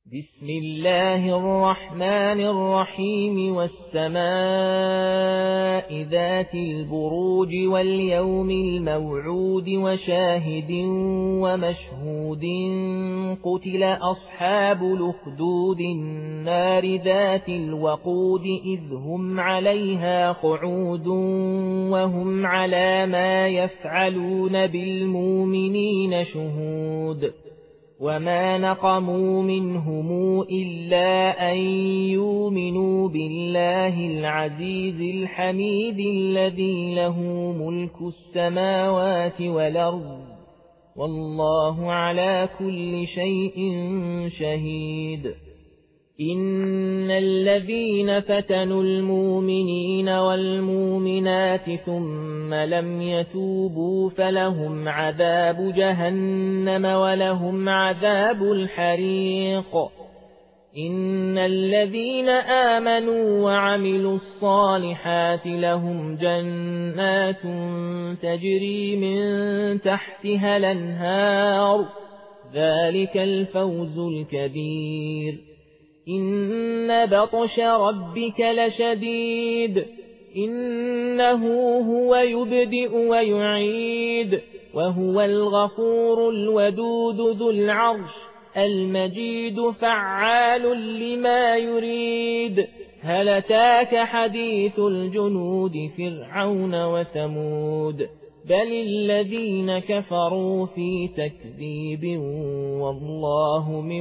بسم الله الرحمن الرحيم والسماء ذات البروج واليوم الموعود وشاهد ومشهود قتل أصحاب الأخدود النار ذات الوقود إذ هم عليها قعود وهم على ما يفعلون بالمؤمنين شهود وما نقموا منهم إلا أن يؤمنوا بالله العزيز الحميد الذي له ملك السماوات والأرض والله على كل شيء شهيد إن الذين فتنوا المؤمنين والمؤمنات ثم لم يتوبوا فلهم عذاب جهنم ولهم عذاب الحريق إن الذين آمنوا وعملوا الصالحات لهم جنات تجري من تحتها الأنهار ذلك الفوز الكبير إن بطش ربك لشديد إنه هو يبدئ ويعيد وهو الغفور الودود ذو العرش المجيد فعال لما يريد هل أتاك حديث الجنود فرعون وثمود بل الذين كفروا في تكذيب والله من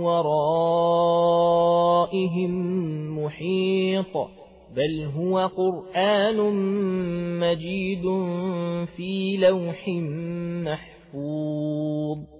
ورائهم محيط بل هو قرآن مجيد في لوح محفوظ